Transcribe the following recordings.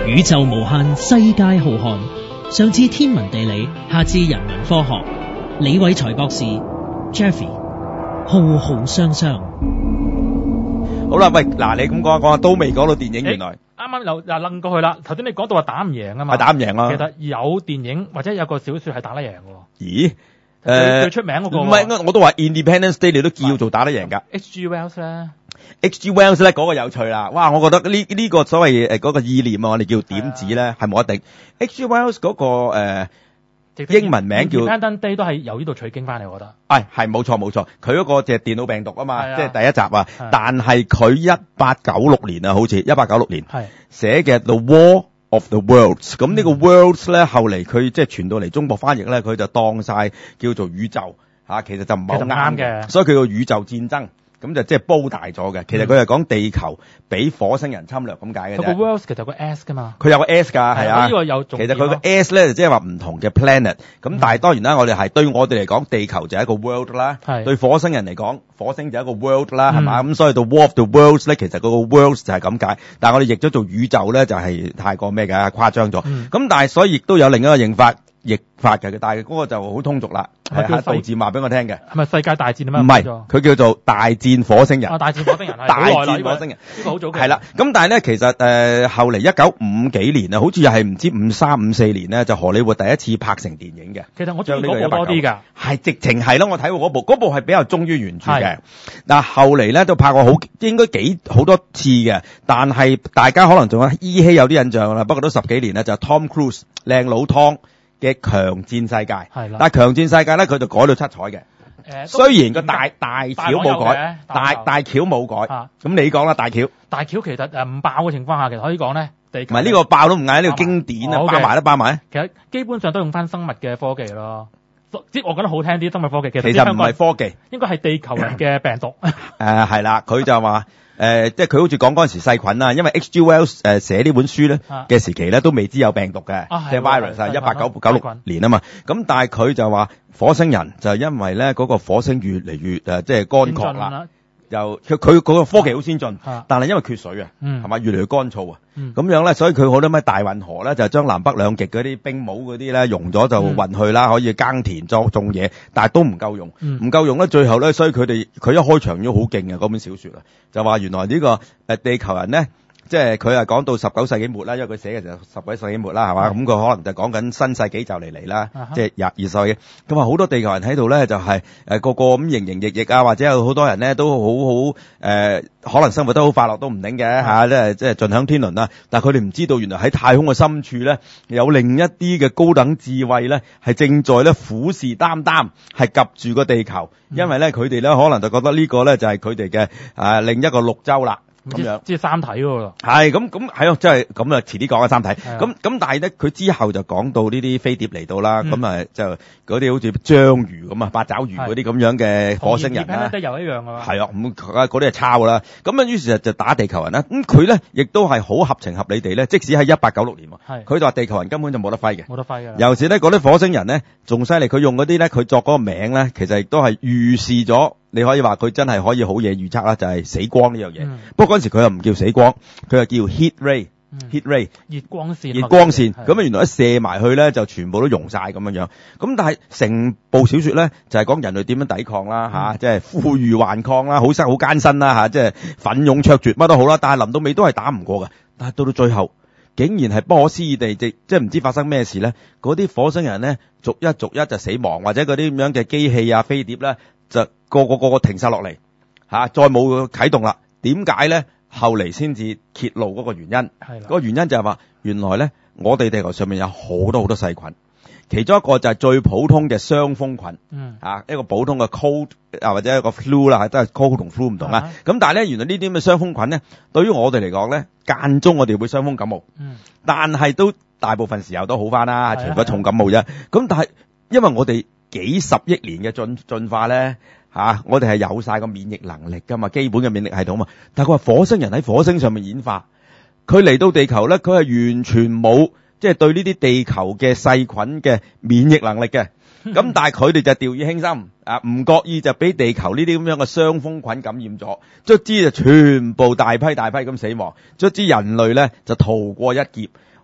宇宙無限，世界浩瀚。上至天文地理，下至人文科學。李偉才博士 Jeffrey 浩浩湯湯。 好啦，喂，嗱，你咁講都未講到電影，原來啱啱又掕過去啦。頭先你講到話打唔贏啊嘛， 係打唔贏啦。 其實有電影或者有個小説係打得贏嘅。 咦？ 最出名嗰個唔係，我都話 Independence Day 你都叫做打得贏㗎。 H.G. Wells 咧。 H.G. Wells 咧嗰個有趣啦，哇！我覺得呢個所謂嗰個意念啊，我哋叫點子咧係冇一定。H.G. Wells 嗰個英文名叫 Independence Day 都係由呢度取經翻嚟，我覺得。 係冇錯，佢嗰個就係電腦病毒啊嘛，即係第一集啊。但係佢1896年啊，好似1896年寫嘅 The War of the Worlds。咁呢個 Worlds 咧後嚟佢即係傳到嚟中國翻譯咧，佢就當晒叫做宇宙嚇，其實就唔係好啱嘅，所以佢個宇宙戰爭。咁就即係煲大咗嘅，其實佢係講地球俾火星人侵略咁解嘅啫。 佢個 worlds 其實有個 S 㗎嘛。佢有個 S 㗎，係啊。 呢個有重點。 其實佢個 S 咧就即係話唔同嘅 planet。咁但係當然啦，我哋係對我哋嚟講，地球就係一個 world 啦。對火星人嚟講，火星就係一個 world 啦，係嘛？咁所以到 War of the Worlds 咧，其實嗰個 worlds 就係咁解。但係我哋譯咗做宇宙咧，就係太過咩㗎，誇張咗。咁但係所以亦都有另一個譯法嘅，但係嗰個就好通俗啦。係導字話俾我聽嘅。係咪世界大戰啊？唔係，佢叫做大戰火星人。大戰火星人係。大戰火星人呢個好早嘅。係啦，咁但係咧，其實後嚟1950幾年啊，好似又係唔知53、54年咧，就荷里活第一次拍成電影嘅。其實我中意嗰部多啲㗎。係直情係咯，我睇過嗰部係比較忠於原著嘅。嗱後嚟咧都拍過應該好多次嘅，但係大家可能仲依稀有啲印象啦。不過都10幾年啦，就係 Tom Cruise 靚佬湯嘅強戰世界，但係強戰世界咧，佢就改到七彩嘅。雖然個大橋冇改，大橋冇改。咁你講啦，大橋其實唔爆嘅情況下，其實可以講咧，唔係呢個爆都唔嗌，呢個經典啊，爆埋。其實基本上都用翻生物嘅科技咯，即係我覺得好聽啲生物科技。其實唔係科技，應該係地球人嘅病毒。係啦，佢就話。即係佢好似講嗰陣時細菌啦，因為 H.G. Wells 寫呢本書咧嘅時期咧都未知有病毒嘅，即係 virus 啊，1896年啊嘛。咁但係佢就話火星人就係因為咧嗰個火星越嚟越即係乾涸啦，又佢嗰個科技好先進，但係因為缺水啊，係嘛，越嚟越乾燥啊，咁樣咧，所以佢好多咩大運河咧就將南北兩極嗰啲冰帽嗰啲咧融咗就運去啦，可以耕田種嘢，但係都唔夠用，唔夠用咧，最後咧，所以佢一開場都好勁嘅嗰本小說啊，就話原來呢個地球人咧。即係佢係講到19世紀末啦，因為佢寫嘅就19世紀末啦，係嘛？咁佢可能就講緊新世紀就嚟啦，即係20世紀。咁啊，好多地球人喺度咧，就係個個咁營營役役啊，或者有好多人咧都好可能生活得好快樂都唔頂嘅嚇，即係盡享天倫啦。但係佢哋唔知道，原來喺太空嘅深處咧，有另一啲嘅高等智慧咧，係正在咧虎視眈眈，係夾住個地球，因為咧佢哋咧可能就覺得呢個咧就係佢哋嘅另一個綠洲啦。咁樣即係三體喎，係咁係咯，即係咁啊！遲啲講下三體，咁但係咧，佢之後就講到呢啲飛碟嚟到啦，咁就嗰啲好似章魚咁啊，八爪魚嗰啲咁樣嘅火星人啦，都又一樣㗎，係啊，咁嗰啲係抄啦，咁啊，於是就打地球人啦，咁佢咧亦都係好合情合理地咧，即使喺1896年，佢就話地球人根本就冇得揮嘅，冇得揮㗎，尤其是咧嗰啲火星人咧仲犀利，佢用嗰啲咧佢作嗰個名咧，其實亦都係預示咗。你可以話佢真係可以好嘢預測啦，就係死光呢樣嘢。不過嗰陣時佢又唔叫死光，佢又叫 heat ray，熱光線。咁啊，原來一射埋去咧，就全部都溶晒咁樣樣。咁但係成部小說咧，就係講人類點樣抵抗啦，吓，即係負隅頑抗啦，好艱辛啦，吓，即係奮勇卓絕乜都好啦。但係臨到尾都係打唔過嘅。但係到最後，竟然係不可思議地，即係唔知發生咩事咧。嗰啲火星人咧，逐一就死亡，或者嗰啲咁樣嘅機器啊、飛碟咧，就個個停晒落嚟，再冇啟動啦。點解咧？後嚟先至揭露嗰個原因。係啦，嗰個原因就係話，原來咧，我哋地球上面有好多細菌，其中一個就係最普通嘅傷風菌。一個普通嘅 cold 或者一個 flu 啦，都係 cold 同 flu 唔同啦。咁但係咧，原來呢啲咁嘅傷風菌咧，對於我哋嚟講咧，間中我哋會傷風感冒。但係都大部分時候都好翻啦，除咗重感冒啫。咁但係因為我哋幾十億年嘅進化咧。我哋係有晒個免疫能力噶嘛，基本嘅免疫系統嘛。但係佢話火星人喺火星上面演化，佢嚟到地球咧，佢係完全冇即係對呢啲地球嘅細菌嘅免疫能力嘅。咁但係佢哋就掉以輕心，唔覺意就俾地球呢啲咁樣嘅傷風菌感染咗，卒之就全部大批咁死亡，卒之人類咧就逃過一劫。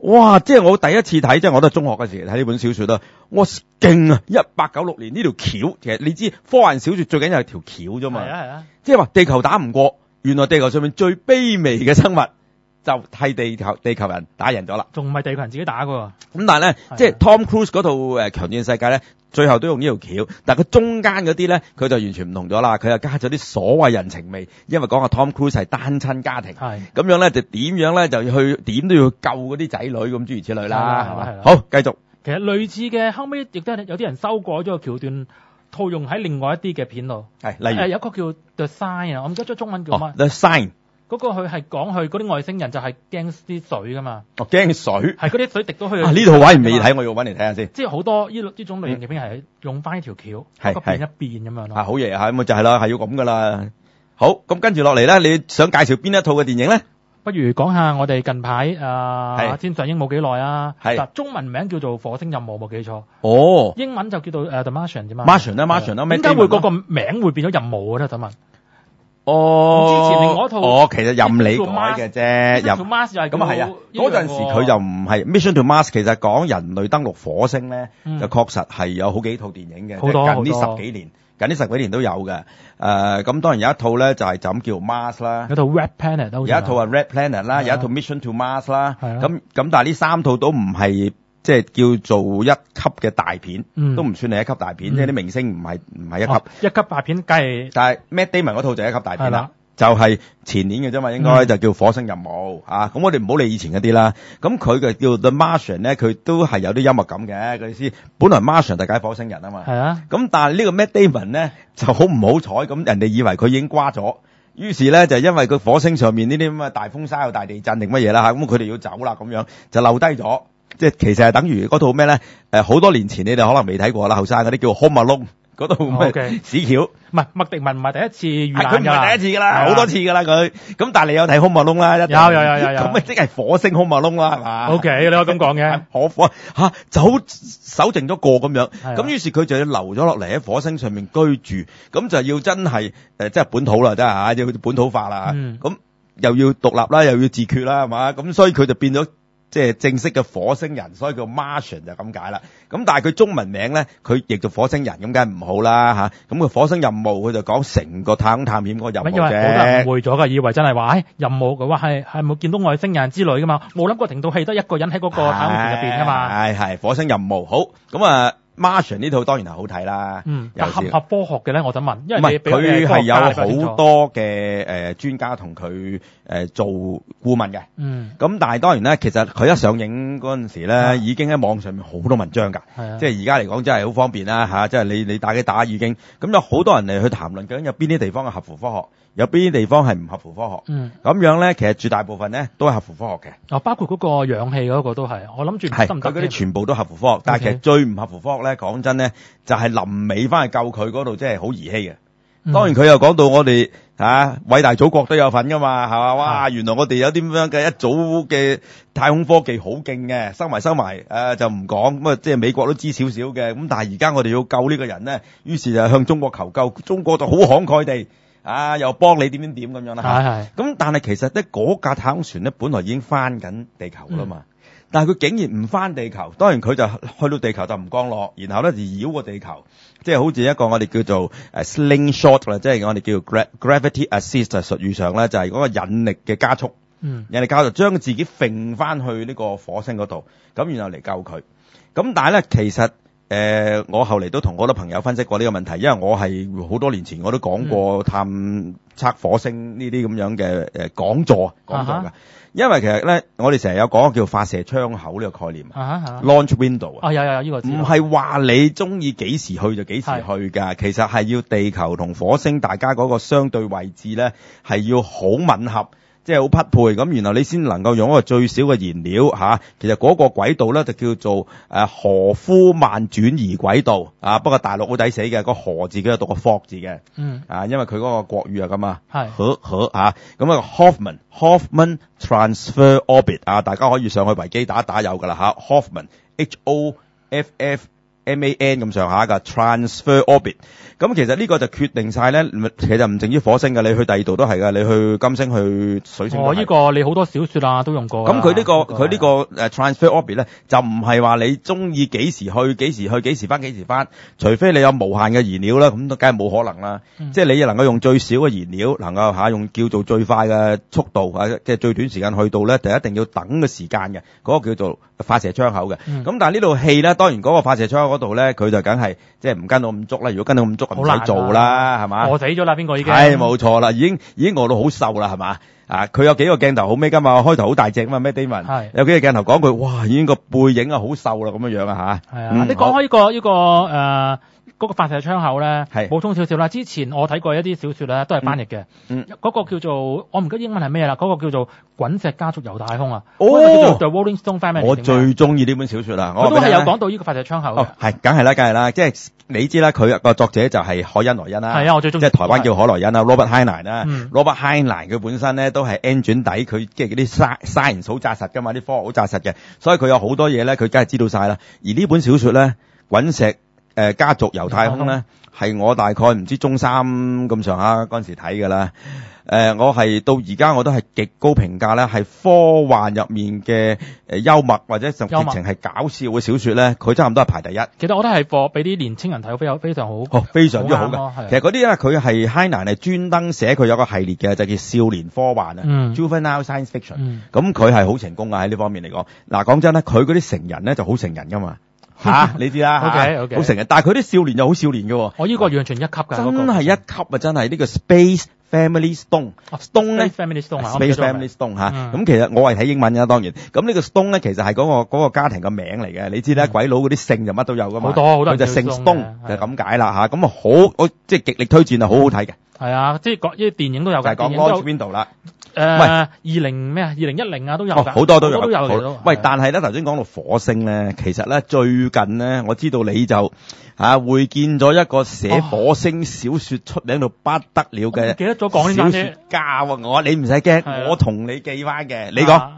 哇！即係我第一次睇，即係我都係中學嘅時睇呢本小說啦。哇，勁啊！1896年呢條橋，其實你知科幻小說最緊要係條橋啫嘛。 係啊。 即係話地球打唔過，原來地球上面最卑微嘅生物就係地球人打贏咗啦。 仲唔係地球人自己打㗎喎？ 咁但係咧，即係 Tom Cruise 嗰套強戰世界咧，最後都用呢條橋，但係佢中間嗰啲咧，佢就完全唔同咗啦。佢又加咗啲所謂人情味，因為講下 Tom Cruise 係單親家庭，咁樣咧就點樣咧就去點都要救嗰啲仔女咁諸如此類啦，係嘛？好，繼續。 其實類似嘅後尾亦都有啲人修改咗個橋段，套用喺另外一啲嘅片度。係，例如有一個叫 The Sign 啊，我唔記得咗中文叫乜。 The Sign。嗰個佢係講佢嗰啲外星人就係驚啲水噶嘛。 驚水。係嗰啲水滴到去。 呢套位未睇，我要揾嚟睇下先。 即係好多呢種類型嘅片係用翻呢條橋，變一變咁樣咯。 好嘢啊！咁就係啦，係要咁噶啦。好，咁跟住落嚟咧，你想介紹邊一套嘅電影咧？ 不如講下我哋近排先上映冇幾耐啊。 係。 中文名叫做《火星任務》冇記錯。 哦。 英文就叫做The Martian 啫嘛。 Martian 啦，Martian 啦。 點解會嗰個名會變咗任務咧？想問。 之前另外一套其實任你改嘅啫。 Mission to Mars 又係咁啊係啊，嗰陣時佢又唔係 Mission to Mars，其實講人類登陸火星咧，就確實係有好幾套電影嘅， 好多近呢十幾年都有嘅。咁當然有一套咧就係就咁叫 Mars 啦， 有套 Red Planet 都有一套係 Red Planet 啦，有一套 Mission to Mars 啦。咁但係呢三套都唔係即係叫做一級嘅大片，都唔算係一級大片，即係啲明星唔係一級。 一級大片梗係， 但係 Matt Damon 嗰套就係一級大片啦。就係前年嘅啫嘛，應該就叫火星任務啊！咁我哋唔好理以前嗰啲啦。咁佢嘅叫 The Martian 咧，佢都係有啲幽默感嘅。佢意思本來 Martian 就解火星人啊嘛。 係啊。 咁但係呢個 Matt Damon 咧就好唔好彩，咁人哋以為佢已經瓜咗，於是咧就因為佢火星上面呢啲咁嘅大風沙、有大地震定乜嘢啦嚇，咁佢哋要走啦咁樣，就留低咗。即係其實係等於嗰套咩咧？好多年前你哋可能未睇過啦，後生嗰啲叫 Home Alone。嗰度咩屎橋？ 唔係麥迪文唔係第一次遇難㗎， 佢唔係第一次㗎啦，好多次㗎啦佢。咁但係你有睇 Home Alone啦，有。咁咪即係火星 Home Alone啦，係嘛 ？OK，你可以咁講嘅。 可火嚇走守剩咗個咁樣，咁於是佢就要留咗落嚟喺火星上面居住，咁就要真係即係本土啦，真係嚇，要本土化啦。咁又要獨立啦，又要自決啦，係嘛？咁所以佢就變咗。即係正式嘅火星人，所以叫 Martian 就咁解啦。咁但係佢中文名咧，佢譯做火星人，咁梗係唔好啦嚇。咁佢火星任務，佢就講成個太空探險嗰個任務啫。 因為好多人誤會咗㗎，以為真係話，任務嘅話係冇見到外星人之類㗎嘛，冇諗過停到氣得一個人喺嗰個太空船入邊㗎嘛。 係火星任務好咁啊。Martian 呢套當然係好睇啦， 但合唔合科學嘅咧？我想問，因為唔係佢係有好多嘅專家同佢做顧問嘅，咁但係當然咧，其實佢一上映嗰陣時咧，已經喺網上面好多文章㗎，即係而家嚟講真係好方便啦嚇，即係你打幾打已經，咁有好多人嚟去談論究竟有邊啲地方係合乎科學，有邊啲地方係唔合乎科學，咁樣咧其實絕大部分咧都係合乎科學嘅。 包括嗰個氧氣嗰個都係，我諗住係佢嗰啲全部都合乎科學，但係其實最唔合乎科學咧，講真咧，就係臨尾翻去救佢嗰度，即係好兒戲嘅。當然佢又講到我哋偉大祖國都有份噶嘛，係嘛？哇！原來我哋有啲咁樣嘅一早嘅太空科技好勁嘅，收埋就唔講。咁啊，即係美國都知少少嘅。咁但係而家我哋要救呢個人咧，於是就向中國求救，中國就好慷慨地又幫你點咁樣啦。咁但係其實咧嗰架太空船咧，本來已經翻緊地球啦嘛。但係佢竟然唔翻地球，當然佢就去到地球就唔降落，然後咧就繞過地球，即係好似一個我哋叫做slingshot 啦，即係我哋叫 gravity assist 術語上咧，就係嗰個引力嘅加速，引力加速將自己揈翻去呢個火星嗰度，咁然後嚟救佢。咁但係咧其實我後嚟都同好多朋友分析過呢個問題，因為我係好多年前我都講過探測火星呢啲咁樣嘅講座㗎。因為其實咧，我哋成日有講叫發射窗口呢個概念，launch window 有呢個唔係話你中意幾時去就幾時去㗎，其實係要地球同火星大家嗰個相對位置咧係要好吻合。即係好匹配咁，然後你先能夠用一個最少嘅燃料其實嗰個軌道咧就叫做何夫曼轉移軌道不過大陸好抵死嘅，個何字佢就讀個霍字嘅，因為佢嗰個國語咁咁啊 Hoffman Transfer Orbit 大家可以上去維基打有㗎啦Hoffman HOFFMAN MAN 咁上下㗎 transfer orbit。咁其實呢個就決定晒咧，其實唔淨於火星㗎，你去第二度都係㗎，你去金星、去水星都係。 呢個你好多小說啊都用過。 咁佢呢個transfer orbit 咧，就唔係話你中意幾時去、幾時翻，除非你有無限嘅燃料啦，咁都梗係冇可能啦。即係你能夠用最少嘅燃料，能夠用叫做最快嘅速度即係最短時間去到咧，就一定要等嘅時間嘅，嗰個叫做發射窗口嘅。咁但係呢度氣咧，當然嗰個發射窗口嗰度咧，佢就梗係即係唔跟到咁足啦。如果跟到咁足，唔使做啦，係嘛？ 餓死咗啦，邊個已經？ 係冇錯啦，已經餓到好瘦啦，係嘛？佢有幾個鏡頭好咩㗎嘛？開頭好大隻嘛，Matt Damon。係。有幾個鏡頭講佢，哇，已經個背影好瘦啦，咁樣啊嚇。係啊。你講開呢個嗰個發射窗口咧，補充少少啦。之前我睇過一啲小說咧，都係翻譯嘅。嗰個叫做我唔記得英文係咩啦，嗰個叫做滾石家族遊太空啊。叫做 The Rolling Stone Family。我最中意呢本小說啦。 佢都係有講到呢個發射窗口嘅。 係，梗係啦。即係你知啦，佢個作者就係海恩萊恩啦。 係啊，我最中意。 即係台灣叫海萊恩啦 ，Robert Heinlein 啦。Robert Heinlein 佢本身咧都係 engine 底，佢即係嗰啲 science 好紮實㗎嘛，啲科學好紮實嘅，所以佢有好多嘢咧，佢梗係知道晒啦。而呢本小說咧，滾石家族遊太空咧，係我大概唔知中三咁上下嗰陣時睇㗎啦。我係到而家我都係極高評價咧，係科幻入面嘅幽默或者直情係搞笑嘅小說咧，佢差唔多係排第一。 其實我覺得係俾啲年青人睇，非常好。 非常之好嘅。其實嗰啲咧，佢係 Heinlein 係專登寫，佢有個系列嘅，就叫少年科幻啊，Juvenile Science Fiction。咁佢係好成功㗎喺呢方面嚟講。嗱，講真咧，佢嗰啲成人咧就好成人㗎嘛。你知啦 ，OK， 好成人，但係佢啲少年又好少年嘅。 我呢個完全一級㗎， 真係一級啊！真係呢個 Space Family Stone，Stone 咧 ，Family Stone Space Family Stone 咁其實我係睇英文㗎，當然。咁呢個 Stone 咧，其實係嗰個家庭嘅名嚟嘅。你知啦，鬼佬嗰啲姓就乜都有㗎嘛。 好多佢就姓 Stone 就咁解啦咁啊好，即係極力推薦啊，好好睇嘅。 係啊，即係講呢啲電影都有嘅。 就係講 Launch Window 啦。 2010啊都有㗎。 好多都有。喂，但係咧頭先講到火星咧，其實咧最近咧，我知道你就會見咗一個寫火星小說出名到不得了嘅， 記得咗講呢單嘢。 小說家你唔使驚，我同你記翻嘅。你講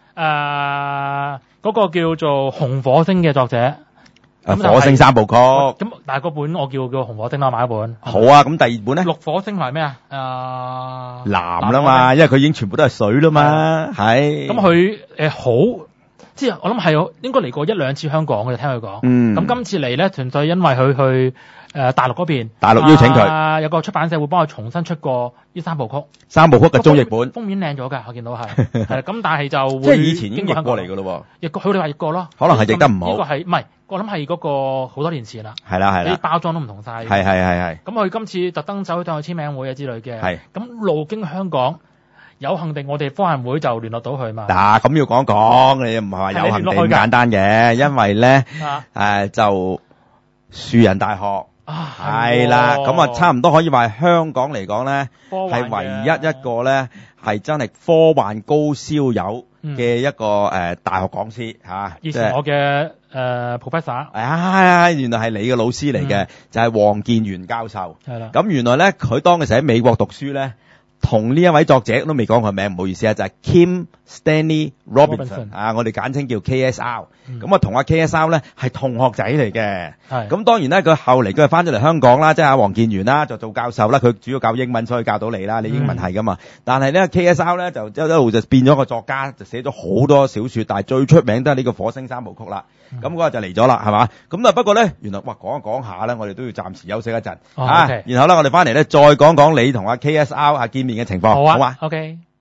嗰個叫做紅火星嘅作者。 火星三部曲。 咁但係嗰本我叫紅火星啦，買一本。 好啊，咁第二本咧？ 綠火星係咩啊？ 藍啦嘛，因為佢已經全部都係水啦嘛，係。咁佢好，即係我諗係應該嚟過1-2次香港嘅，聽佢講。咁今次嚟咧，純粹因為佢去大陸嗰邊。 大陸邀請佢。 有個出版社會幫佢重新出過呢三部曲。 三部曲嘅中譯本。 封面靚咗㗎，我見到係。係咁，但係就會即係以前已經譯過嚟㗎咯喎。 譯過，佢哋話譯過咯。 可能係譯得唔好。 呢個係唔係？我諗係嗰個好多年前啦。 係啦。 啲包裝都唔同晒。 係。咁佢今次特登走去簽名會啊之類嘅。 係。咁路經香港，有幸地我哋科幻會就聯絡到佢嘛。 嗱，咁要講，你唔係話有幸地咁簡單嘅，因為咧就樹仁大學係啦，咁啊差唔多可以話香港嚟講咧係唯一一個咧係真係科幻高燒友嘅一個大學講師嚇。 以前我嘅professor 原來係你嘅老師嚟嘅，就係黃建元教授。 係啦。 咁原來咧佢當嘅時喺美國讀書咧。同呢一位作者都未講佢名，唔好意思啊，就係 Kim Stanley Robinson 我哋簡稱叫 KSR。咁啊，同阿 KSR 咧係同學仔嚟嘅。係。咁當然咧，佢後嚟佢係翻咗嚟香港啦，即係阿黃建元啦，就做教授啦。佢主要教英文，所以教到你啦。你英文係噶嘛？但係咧 KSR 咧就一路就變咗個作家，就寫咗好多小說，但係最出名都係呢個火星三部曲啦。咁嗰日就嚟咗啦，係嘛？咁不過咧，原來講一講下咧，我哋都要暫時休息一陣然後咧，我哋翻嚟咧再講講你同阿 KSR 見面嘅情況，好啊？ OK。